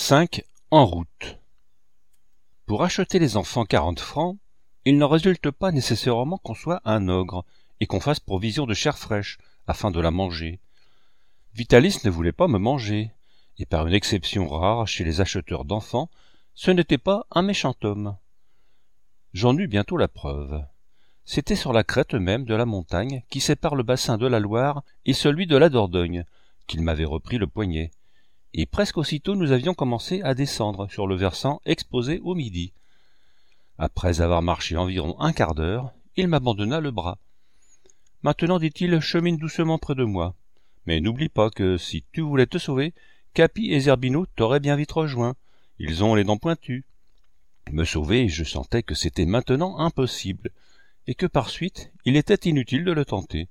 5. En route. Pour acheter les enfants 40 francs, il n'en résulte pas nécessairement qu'on soit un ogre et qu'on fasse provision de chair fraîche afin de la manger. Vitalis ne voulait pas me manger, et par une exception rare chez les acheteurs d'enfants, ce n'était pas un méchant homme. J'en eus bientôt la preuve. C'était sur la crête même de la montagne qui sépare le bassin de la Loire et celui de la Dordogne qu'il m'avait repris le poignet. Et presque aussitôt nous avions commencé à descendre sur le versant exposé au midi. Après avoir marché environ un quart d'heure, il m'abandonna le bras. « Maintenant, dit-il, chemine doucement près de moi. Mais n'oublie pas que, si tu voulais te sauver, Capi et Zerbino t'auraient bien vite rejoint. Ils ont les dents pointues. » Me sauver, je sentais que c'était maintenant impossible, et que par suite, il était inutile de le tenter.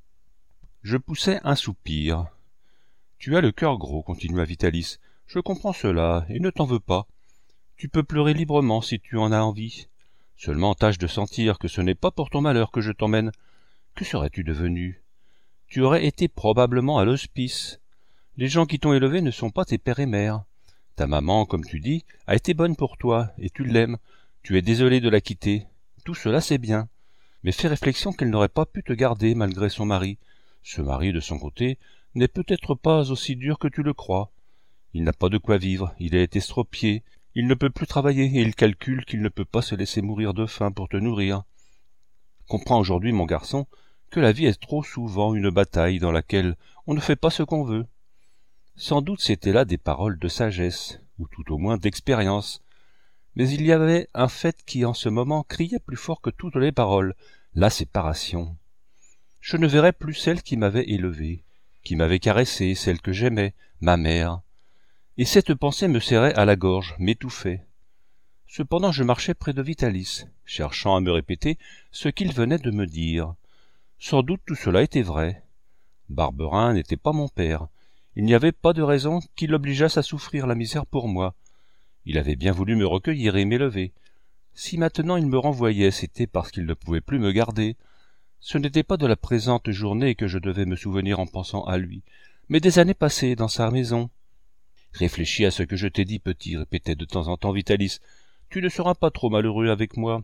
Je poussai un soupir. « Tu as le cœur gros, continua Vitalis. Je comprends cela, et ne t'en veux pas. Tu peux pleurer librement si tu en as envie. Seulement tâche de sentir que ce n'est pas pour ton malheur que je t'emmène. Que serais-tu devenu? Tu aurais été probablement à l'hospice. Les gens qui t'ont élevé ne sont pas tes pères et mères. Ta maman, comme tu dis, a été bonne pour toi, et tu l'aimes. Tu es désolé de la quitter. Tout cela c'est bien. Mais fais réflexion qu'elle n'aurait pas pu te garder malgré son mari. Ce mari, de son côté, n'est peut-être pas aussi dur que tu le crois. Il n'a pas de quoi vivre, il est estropié, il ne peut plus travailler et il calcule qu'il ne peut pas se laisser mourir de faim pour te nourrir. Comprends aujourd'hui, mon garçon, que la vie est trop souvent une bataille dans laquelle on ne fait pas ce qu'on veut. Sans doute c'étaient là des paroles de sagesse, ou tout au moins d'expérience, mais il y avait un fait qui en ce moment criait plus fort que toutes les paroles, la séparation. Je ne verrais plus celle qui m'avait élevé, qui m'avait caressé, celle que j'aimais, ma mère. Et cette pensée me serrait à la gorge, m'étouffait. Cependant je marchais près de Vitalis, cherchant à me répéter ce qu'il venait de me dire. Sans doute tout cela était vrai. Barberin n'était pas mon père. Il n'y avait pas de raison qui l'obligeasse à souffrir la misère pour moi. Il avait bien voulu me recueillir et m'élever. Si maintenant il me renvoyait, c'était parce qu'il ne pouvait plus me garder. Ce n'était pas de la présente journée que je devais me souvenir en pensant à lui, mais des années passées dans sa maison. Réfléchis à ce que je t'ai dit, petit, répétait de temps en temps Vitalis. Tu ne seras pas trop malheureux avec moi.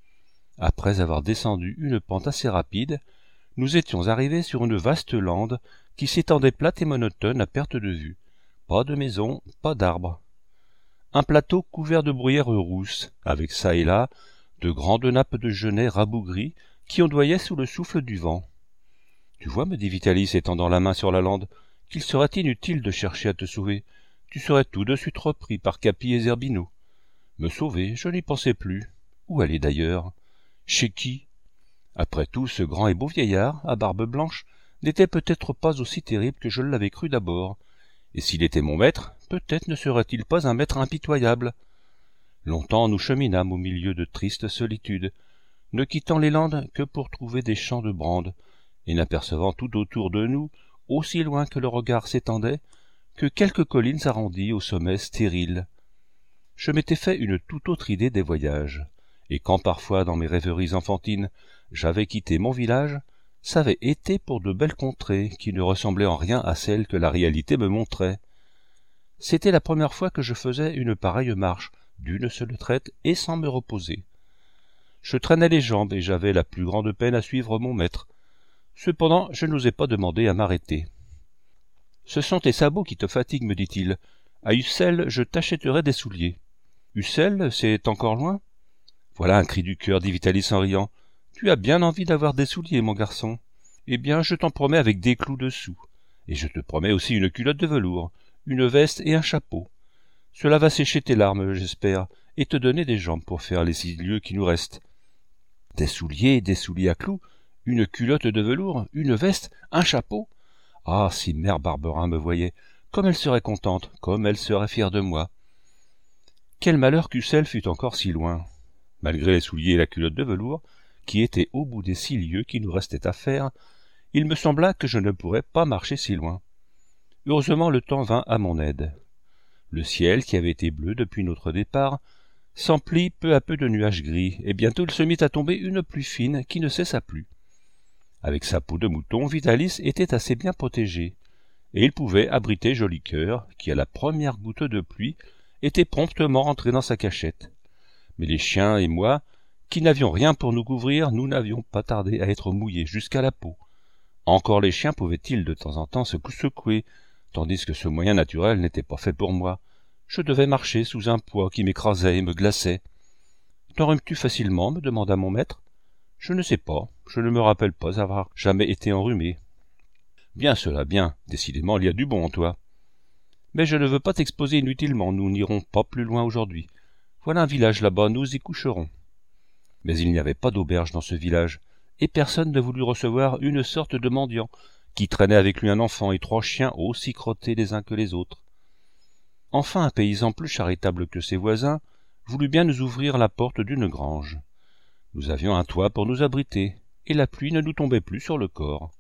Après avoir descendu une pente assez rapide, nous étions arrivés sur une vaste lande qui s'étendait plate et monotone à perte de vue. Pas de maison, pas d'arbres. Un plateau couvert de bruyères rousses, avec çà et là de grandes nappes de genêts rabougris qui ondoyaient sous le souffle du vent. Tu vois, me dit Vitalis, étendant la main sur la lande, qu'il serait inutile de chercher à te sauver. Tu serais tout de suite repris par Capi et Zerbino. Me sauver, je n'y pensais plus. Où aller d'ailleurs? Chez qui? Après tout, ce grand et beau vieillard, à barbe blanche, n'était peut-être pas aussi terrible que je l'avais cru d'abord. Et s'il était mon maître, peut-être ne serait-il pas un maître impitoyable. Longtemps nous cheminâmes au milieu de tristes solitudes, ne quittant les landes que pour trouver des champs de brande, et n'apercevant tout autour de nous, aussi loin que le regard s'étendait, que quelques collines arrondies au sommet stérile. Je m'étais fait une toute autre idée des voyages, et quand parfois dans mes rêveries enfantines j'avais quitté mon village, ça avait été pour de belles contrées qui ne ressemblaient en rien à celles que la réalité me montrait. C'était la première fois que je faisais une pareille marche, d'une seule traite et sans me reposer. Je traînais les jambes et j'avais la plus grande peine à suivre mon maître. Cependant, je n'osais pas demander à m'arrêter. « Ce sont tes sabots qui te fatiguent, me dit-il. À Ussel, je t'achèterai des souliers. »« Ussel, c'est encore loin ?»« Voilà un cri du cœur, dit Vitalis en riant. Tu as bien envie d'avoir des souliers, mon garçon. Eh bien, je t'en promets avec des clous dessous. Et je te promets aussi une culotte de velours, une veste et un chapeau. Cela va sécher tes larmes, j'espère, et te donner des jambes pour faire les 6 lieues qui nous restent. Des souliers à clous, une culotte de velours, une veste, un chapeau. Ah, si mère Barberin me voyait, comme elle serait contente, comme elle serait fière de moi. Quel malheur qu'Ussel fût encore si loin. Malgré les souliers et la culotte de velours, qui étaient au bout des 6 lieues qui nous restaient à faire, il me sembla que je ne pourrais pas marcher si loin. Heureusement le temps vint à mon aide. Le ciel, qui avait été bleu depuis notre départ, s'emplit peu à peu de nuages gris, et bientôt il se mit à tomber une pluie fine qui ne cessa plus. Avec sa peau de mouton, Vitalis était assez bien protégé, et il pouvait abriter Joli Cœur, qui, à la première goutte de pluie, était promptement rentré dans sa cachette. Mais les chiens et moi, qui n'avions rien pour nous couvrir, nous n'avions pas tardé à être mouillés jusqu'à la peau. Encore les chiens pouvaient-ils de temps en temps se secouer, tandis que ce moyen naturel n'était pas fait pour moi. Je devais marcher sous un poids qui m'écrasait et me glaçait. « T'enrhumes-tu facilement » me demanda mon maître. « Je ne sais pas, je ne me rappelle pas avoir jamais été enrhumé. »« Bien cela, bien, décidément il y a du bon en toi. »« Mais je ne veux pas t'exposer inutilement, nous n'irons pas plus loin aujourd'hui. Voilà un village là-bas, nous y coucherons. » Mais il n'y avait pas d'auberge dans ce village, et personne ne voulut recevoir une sorte de mendiant, qui traînait avec lui un enfant et 3 chiens aussi crottés les uns que les autres. Enfin un paysan plus charitable que ses voisins voulut bien nous ouvrir la porte d'une grange. Nous avions un toit pour nous abriter, et la pluie ne nous tombait plus sur le corps.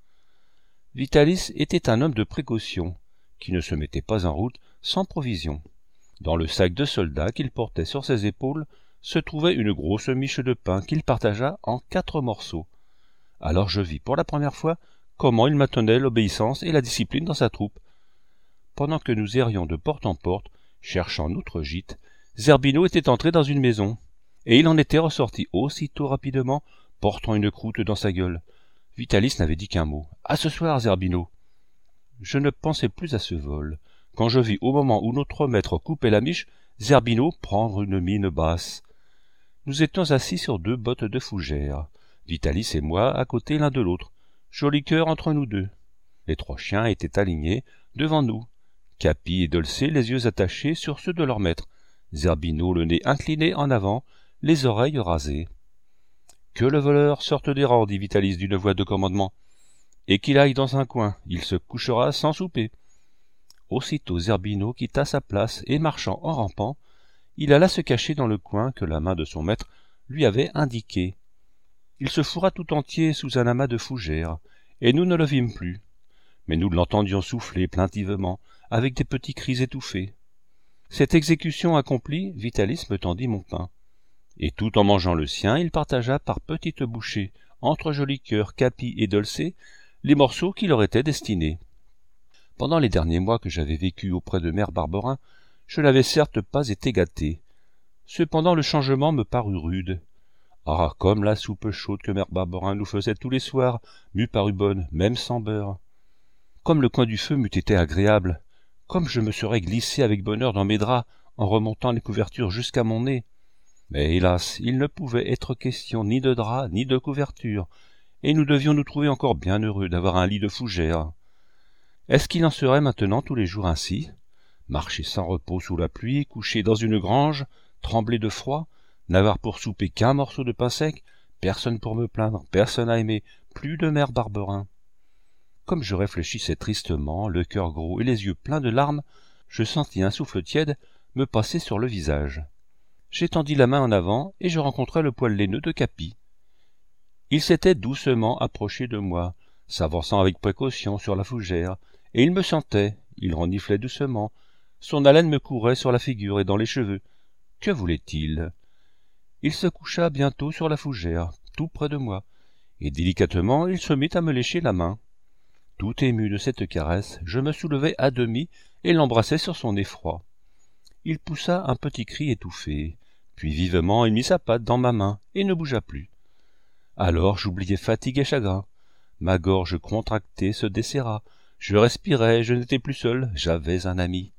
Vitalis était un homme de précaution, qui ne se mettait pas en route sans provision. Dans le sac de soldat qu'il portait sur ses épaules se trouvait une grosse miche de pain qu'il partagea en 4 morceaux. Alors je vis pour la première fois comment il maintenait l'obéissance et la discipline dans sa troupe. Pendant que nous errions de porte en porte, cherchant notre gîte, Zerbino était entré dans une maison, et il en était ressorti aussitôt rapidement, portant une croûte dans sa gueule. Vitalis n'avait dit qu'un mot. « À ce soir, Zerbino !» Je ne pensais plus à ce vol, quand je vis au moment où notre maître coupait la miche, Zerbino prendre une mine basse. Nous étions assis sur 2 bottes de fougères, Vitalis et moi à côté l'un de l'autre, joli cœur entre nous deux. Les 3 chiens étaient alignés devant nous, Capi et Dolcé les yeux attachés sur ceux de leur maître, Zerbino le nez incliné en avant, les oreilles rasées. « Que le voleur sorte des rangs, dit Vitalis d'une voix de commandement, et qu'il aille dans un coin, il se couchera sans souper. » Aussitôt Zerbino quitta sa place et marchant en rampant, il alla se cacher dans le coin que la main de son maître lui avait indiqué. Il se fourra tout entier sous un amas de fougères, et nous ne le vîmes plus. Mais nous l'entendions souffler plaintivement, avec des petits cris étouffés. Cette exécution accomplie, Vitalis me tendit mon pain. Et tout en mangeant le sien, il partagea par petites bouchées, entre Jolicoeur, Capi et Dolcé, les morceaux qui leur étaient destinés. Pendant les derniers mois que j'avais vécu auprès de mère Barberin, je n'avais certes pas été gâté. Cependant le changement me parut rude. Ah, comme la soupe chaude que mère Barberin nous faisait tous les soirs m'eût paru bonne, même sans beurre. Comme le coin du feu m'eût été agréable, comme je me serais glissé avec bonheur dans mes draps en remontant les couvertures jusqu'à mon nez. Mais hélas, il ne pouvait être question ni de draps ni de couverture, et nous devions nous trouver encore bien heureux d'avoir un lit de fougères. Est-ce qu'il en serait maintenant tous les jours ainsi? Marcher sans repos sous la pluie, coucher dans une grange, trembler de froid, n'avoir pour souper qu'un morceau de pain sec, personne pour me plaindre, personne à aimer, plus de mère Barberin. Comme je réfléchissais tristement, le cœur gros et les yeux pleins de larmes, je sentis un souffle tiède me passer sur le visage. J'étendis la main en avant et je rencontrai le poil laineux de Capi. Il s'était doucement approché de moi, s'avançant avec précaution sur la fougère, et il me sentait, il reniflait doucement, son haleine me courait sur la figure et dans les cheveux. Que voulait-il? Il se coucha bientôt sur la fougère, tout près de moi, et délicatement il se mit à me lécher la main. Tout ému de cette caresse, je me soulevai à demi et l'embrassai sur son nez froid. Il poussa un petit cri étouffé, puis vivement il mit sa patte dans ma main et ne bougea plus. Alors j'oubliai fatigue et chagrin. Ma gorge contractée se desserra, je respirais, je n'étais plus seul, j'avais un ami.